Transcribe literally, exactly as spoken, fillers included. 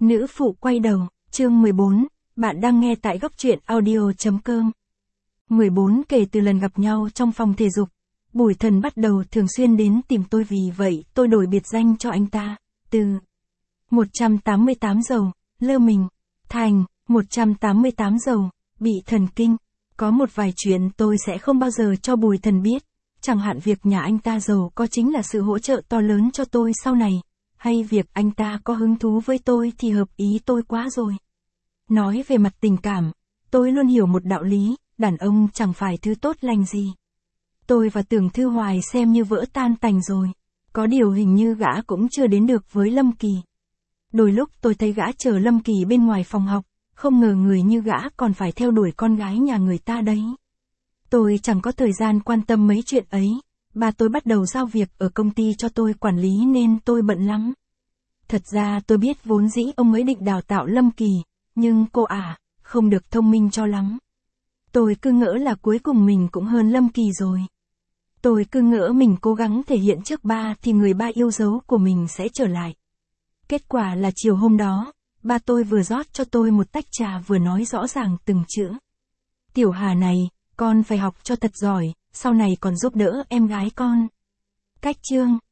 Nữ phụ quay đầu, chương mười bốn, bạn đang nghe tại góc truyện audio.com. mười bốn Kể từ lần gặp nhau trong phòng thể dục, Bùi Thần bắt đầu thường xuyên đến tìm tôi, vì vậy tôi đổi biệt danh cho anh ta, từ một trăm tám mươi tám dầu, lơ mình, thành một trăm tám mươi tám dầu, bị thần kinh. Có một vài chuyện tôi sẽ không bao giờ cho Bùi Thần biết, chẳng hạn việc nhà anh ta giàu có chính là sự hỗ trợ to lớn cho tôi sau này, hay việc anh ta có hứng thú với tôi thì hợp ý tôi quá rồi. Nói về mặt tình cảm, tôi luôn hiểu một đạo lý, đàn ông chẳng phải thứ tốt lành gì. Tôi và Tưởng Thư Hoài xem như vỡ tan tành rồi, có điều hình như gã cũng chưa đến được với Lâm Kỳ. Đôi lúc tôi thấy gã chờ Lâm Kỳ bên ngoài phòng học, không ngờ người như gã còn phải theo đuổi con gái nhà người ta đấy. Tôi chẳng có thời gian quan tâm mấy chuyện ấy, ba tôi bắt đầu giao việc ở công ty cho tôi quản lý nên tôi bận lắm. Thật ra tôi biết vốn dĩ ông ấy định đào tạo Lâm Kỳ, nhưng cô à, không được thông minh cho lắm. Tôi cứ ngỡ là cuối cùng mình cũng hơn Lâm Kỳ rồi. Tôi cứ ngỡ mình cố gắng thể hiện trước ba thì người ba yêu dấu của mình sẽ trở lại. Kết quả là chiều hôm đó, ba tôi vừa rót cho tôi một tách trà vừa nói rõ ràng từng chữ. Tiểu Hà này, con phải học cho thật giỏi, sau này còn giúp đỡ em gái con. Cách chương,